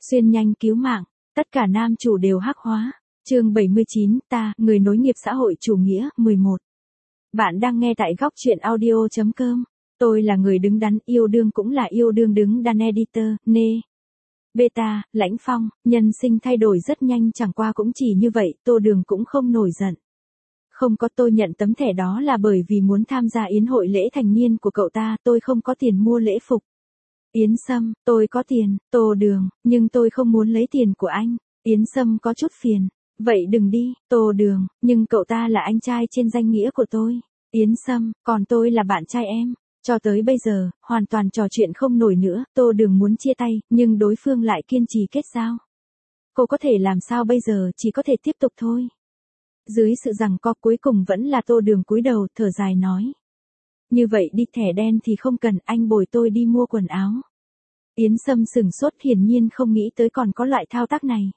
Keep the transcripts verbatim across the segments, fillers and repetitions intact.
Xuyên nhanh cứu mạng, tất cả nam chủ đều hắc hóa. Chương bảy mươi chín, ta, người nối nghiệp xã hội chủ nghĩa, mười một. Bạn đang nghe tại góc truyện audio chấm com. Tôi là người đứng đắn, yêu đương cũng là yêu đương đứng đắn editor, nê. Beta, Lãnh Phong, nhân sinh thay đổi rất nhanh, chẳng qua cũng chỉ như vậy, Tô Đường cũng không nổi giận. Không có, tôi nhận tấm thẻ đó là bởi vì muốn tham gia yến hội lễ thành niên của cậu ta, tôi không có tiền mua lễ phục. Yến Sâm, tôi có tiền. Tô Đường, nhưng tôi không muốn lấy tiền của anh. Yến Sâm có chút phiền. Vậy đừng đi. Tô Đường, nhưng cậu ta là anh trai trên danh nghĩa của tôi. Yến Sâm, còn tôi là bạn trai em. Cho tới bây giờ, hoàn toàn trò chuyện không nổi nữa, Tô Đường muốn chia tay, nhưng đối phương lại kiên trì kết giao. Cô có thể làm sao bây giờ, chỉ có thể tiếp tục thôi. Dưới sự giằng co cuối cùng vẫn là Tô Đường cúi đầu, thở dài nói. Như vậy đi, thẻ đen thì không cần, anh bồi tôi đi mua quần áo. Yến Sâm sửng sốt, hiển nhiên không nghĩ tới còn có loại thao tác này.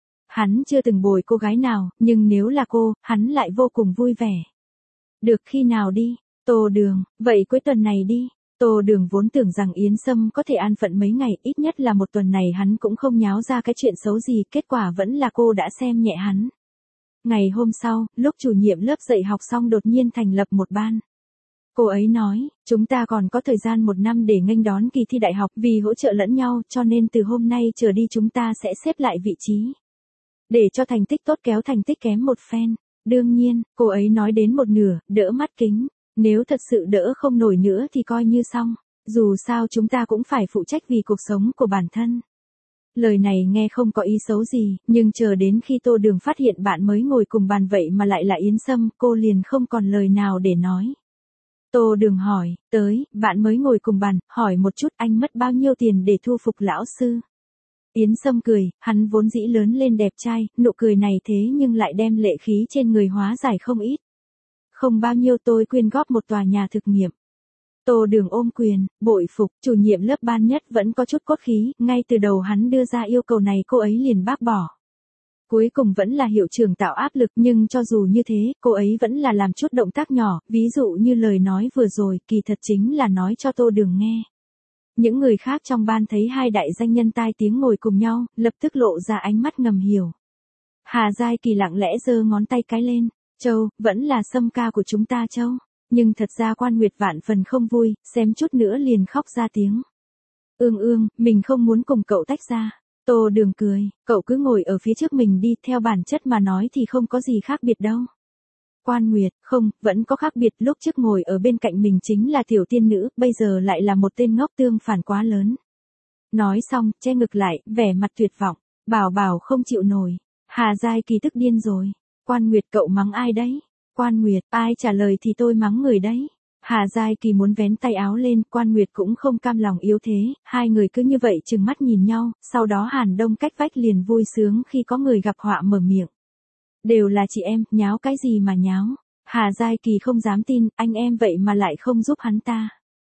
Hắn chưa từng bồi cô gái nào, nhưng nếu là cô, hắn lại vô cùng vui vẻ. Được, khi nào đi? Tô Đường, vậy cuối tuần này đi. Tô Đường vốn tưởng rằng Yến Sâm có thể an phận mấy ngày, ít nhất là một tuần này hắn cũng không nháo ra cái chuyện xấu gì, kết quả vẫn là cô đã xem nhẹ hắn. Ngày hôm sau, lúc chủ nhiệm lớp dạy học xong đột nhiên thành lập một ban. Cô ấy nói, chúng ta còn có thời gian một năm để nghênh đón kỳ thi đại học, vì hỗ trợ lẫn nhau, cho nên từ hôm nay trở đi chúng ta sẽ xếp lại vị trí. Để cho thành tích tốt kéo thành tích kém một phen. Đương nhiên, cô ấy nói đến một nửa, đỡ mắt kính. Nếu thật sự đỡ không nổi nữa thì coi như xong. Dù sao chúng ta cũng phải phụ trách vì cuộc sống của bản thân. Lời này nghe không có ý xấu gì, nhưng chờ đến khi Tô Đường phát hiện bạn mới ngồi cùng bàn vậy mà lại là Yến Sâm, cô liền không còn lời nào để nói. Tô Đường hỏi, tới, bạn mới ngồi cùng bàn, hỏi một chút anh mất bao nhiêu tiền để thu phục lão sư. Yến Sâm cười, hắn vốn dĩ lớn lên đẹp trai, nụ cười này thế nhưng lại đem lệ khí trên người hóa giải không ít. Không bao nhiêu, tôi quyên góp một tòa nhà thực nghiệm. Tô Đường ôm quyền, bội phục, chủ nhiệm lớp ban nhất vẫn có chút cốt khí, ngay từ đầu hắn đưa ra yêu cầu này cô ấy liền bác bỏ. Cuối cùng vẫn là hiệu trưởng tạo áp lực, nhưng cho dù như thế, cô ấy vẫn là làm chút động tác nhỏ, ví dụ như lời nói vừa rồi, kỳ thật chính là nói cho Tô Đường nghe. Những người khác trong ban thấy hai đại danh nhân tai tiếng ngồi cùng nhau, lập tức lộ ra ánh mắt ngầm hiểu. Hà Giai Kỳ lặng lẽ giơ ngón tay cái lên, Châu, vẫn là Sâm ca của chúng ta Châu. Nhưng thật ra Quan Nguyệt vạn phần không vui, xem chút nữa liền khóc ra tiếng. Ương ương, mình không muốn cùng cậu tách ra. Tô Đường cười, cậu cứ ngồi ở phía trước mình đi, theo bản chất mà nói thì không có gì khác biệt đâu. Quan Nguyệt, không, vẫn có khác biệt, lúc trước ngồi ở bên cạnh mình chính là tiểu tiên nữ, bây giờ lại là một tên ngốc tương phản quá lớn. Nói xong, che ngực lại, vẻ mặt tuyệt vọng, bảo bảo không chịu nổi. Hà Giai Kỳ tức điên rồi. Quan Nguyệt, cậu mắng ai đấy? Quan Nguyệt, ai trả lời thì tôi mắng người đấy. Hà Giai Kỳ muốn vén tay áo lên, Quan Nguyệt cũng không cam lòng yếu thế, hai người cứ như vậy trừng mắt nhìn nhau, sau đó Hàn Đông cách vách liền vui sướng khi có người gặp họa mở miệng. Đều là chị em, nháo cái gì mà nháo. Hà Giai Kỳ không dám tin, anh em vậy mà lại không giúp hắn ta.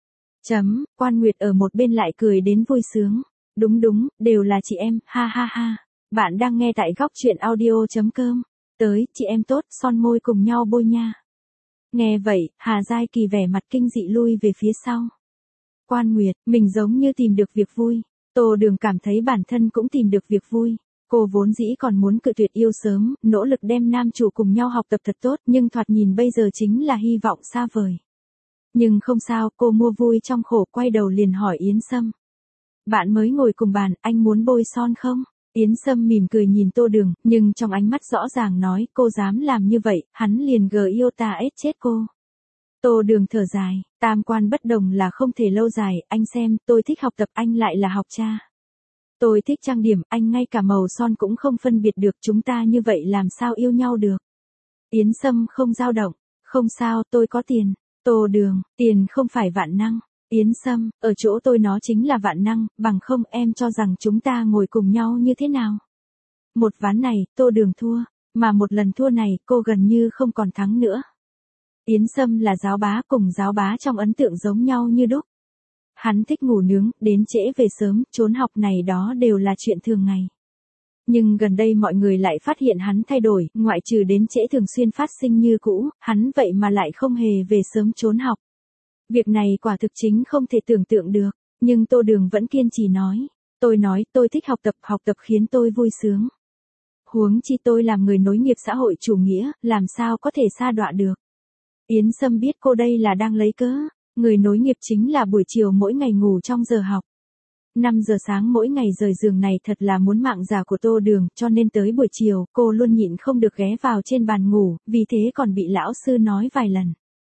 Chấm, Quan Nguyệt ở một bên lại cười đến vui sướng. Đúng đúng, đều là chị em, ha ha ha. Bạn đang nghe tại góc truyện audio chấm com. Tới, chị em tốt, son môi cùng nhau bôi nha. Nghe vậy, Hà Giai Kỳ vẻ mặt kinh dị lui về phía sau. Quan Nguyệt, mình giống như tìm được việc vui. Tô Đường cảm thấy bản thân cũng tìm được việc vui. Cô vốn dĩ còn muốn cự tuyệt yêu sớm, nỗ lực đem nam chủ cùng nhau học tập thật tốt, nhưng thoạt nhìn bây giờ chính là hy vọng xa vời. Nhưng không sao, cô mua vui trong khổ, quay đầu liền hỏi Yến Sâm. Bạn mới ngồi cùng bàn, anh muốn bôi son không? Yến Sâm mỉm cười nhìn Tô Đường, nhưng trong ánh mắt rõ ràng nói, cô dám làm như vậy, hắn liền gờ yêu ta ết chết cô. Tô Đường thở dài, tam quan bất đồng là không thể lâu dài, anh xem, tôi thích học tập, anh lại là học cha. Tôi thích trang điểm, anh ngay cả màu son cũng không phân biệt được, chúng ta như vậy làm sao yêu nhau được. Yến Sâm không dao động, không sao, tôi có tiền. Tô Đường, tiền không phải vạn năng. Yến Sâm, ở chỗ tôi nó chính là vạn năng, bằng không em cho rằng chúng ta ngồi cùng nhau như thế nào. Một ván này, Tô Đường thua, mà một lần thua này, cô gần như không còn thắng nữa. Yến Sâm là giáo bá, cùng giáo bá trong ấn tượng giống nhau như đúc. Hắn thích ngủ nướng, đến trễ về sớm, trốn học này đó đều là chuyện thường ngày. Nhưng gần đây mọi người lại phát hiện hắn thay đổi, ngoại trừ đến trễ thường xuyên phát sinh như cũ, hắn vậy mà lại không hề về sớm trốn học. Việc này quả thực chính không thể tưởng tượng được, nhưng Tô Đường vẫn kiên trì nói. Tôi nói, tôi thích học tập, học tập khiến tôi vui sướng. Huống chi tôi làm người nối nghiệp xã hội chủ nghĩa, làm sao có thể sa đọa được. Yến Sâm biết cô đây là đang lấy cớ, người nối nghiệp chính là buổi chiều mỗi ngày ngủ trong giờ học. năm giờ sáng mỗi ngày rời giường này thật là muốn mạng già của Tô Đường, cho nên tới buổi chiều, cô luôn nhịn không được ghé vào trên bàn ngủ, vì thế còn bị lão sư nói vài lần.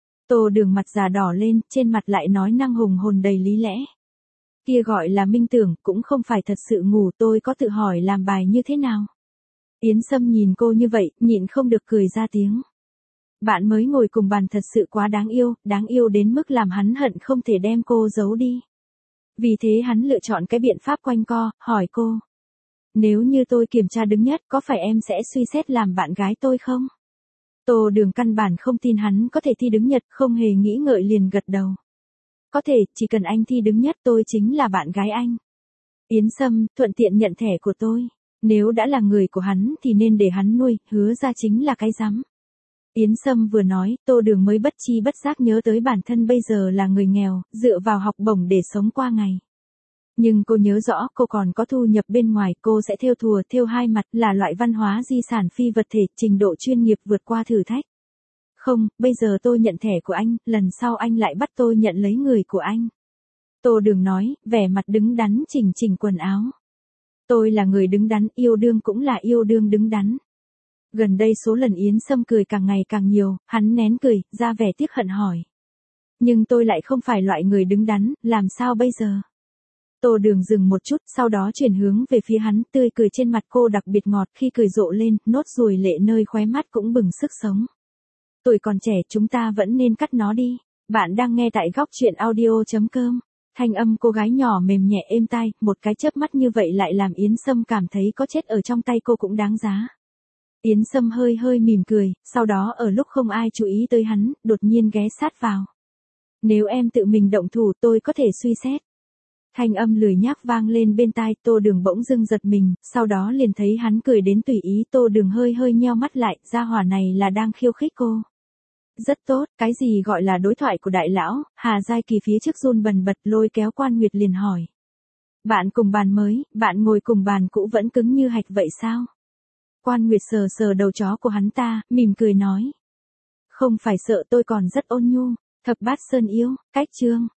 Tô Đường mặt già đỏ lên, trên mặt lại nói năng hùng hồn đầy lý lẽ. Kia gọi là minh tưởng, cũng không phải thật sự ngủ, tôi có tự hỏi làm bài như thế nào. Yến Sâm nhìn cô như vậy, nhịn không được cười ra tiếng. Bạn mới ngồi cùng bàn thật sự quá đáng yêu, đáng yêu đến mức làm hắn hận không thể đem cô giấu đi. Vì thế hắn lựa chọn cái biện pháp quanh co, hỏi cô. Nếu như tôi kiểm tra đứng nhất, có phải em sẽ suy xét làm bạn gái tôi không? Tô Đường căn bản không tin hắn có thể thi đứng nhật, không hề nghĩ ngợi liền gật đầu. Có thể, chỉ cần anh thi đứng nhất tôi chính là bạn gái anh. Yến Sâm, thuận tiện nhận thẻ của tôi. Nếu đã là người của hắn thì nên để hắn nuôi, hứa ra chính là cái rắm. Yến Sâm vừa nói, Tô Đường mới bất chi bất giác nhớ tới bản thân bây giờ là người nghèo, dựa vào học bổng để sống qua ngày. Nhưng cô nhớ rõ cô còn có thu nhập bên ngoài, cô sẽ thêu thùa, thêu hai mặt, là loại văn hóa di sản phi vật thể, trình độ chuyên nghiệp vượt qua thử thách. Không, bây giờ tôi nhận thẻ của anh, lần sau anh lại bắt tôi nhận lấy người của anh. Tô Đường nói, vẻ mặt đứng đắn chỉnh chỉnh quần áo. Tôi là người đứng đắn, yêu đương cũng là yêu đương đứng đắn. Gần đây số lần Yến Sâm cười càng ngày càng nhiều, hắn nén cười, ra vẻ tiếc hận hỏi. Nhưng tôi lại không phải loại người đứng đắn, làm sao bây giờ? Tô Đường dừng một chút, sau đó chuyển hướng về phía hắn, tươi cười trên mặt cô đặc biệt ngọt, khi cười rộ lên, nốt ruồi lệ nơi khóe mắt cũng bừng sức sống. Tuổi còn trẻ, chúng ta vẫn nên cắt nó đi. Bạn đang nghe tại góc truyện audio chấm com. Thanh âm cô gái nhỏ mềm nhẹ êm tai, một cái chớp mắt như vậy lại làm Yến Sâm cảm thấy có chết ở trong tay cô cũng đáng giá. Yến Sâm hơi hơi mỉm cười, sau đó ở lúc không ai chú ý tới hắn, đột nhiên ghé sát vào. Nếu em tự mình động thủ tôi có thể suy xét. Thanh âm lười nhác vang lên bên tai, Tô Đường bỗng dưng giật mình, sau đó liền thấy hắn cười đến tùy ý, Tô Đường hơi hơi nheo mắt lại, gia hỏa này là đang khiêu khích cô. Rất tốt, cái gì gọi là đối thoại của đại lão, Hà Giai Kỳ phía trước run bần bật lôi kéo Quan Nguyệt liền hỏi. Bạn cùng bàn mới, bạn ngồi cùng bàn cũ vẫn cứng như hạch vậy sao? Quan Nguyệt sờ sờ đầu chó của hắn ta, mỉm cười nói. Không phải sợ, tôi còn rất ôn nhu. Thập bát sơn yêu, cách chương.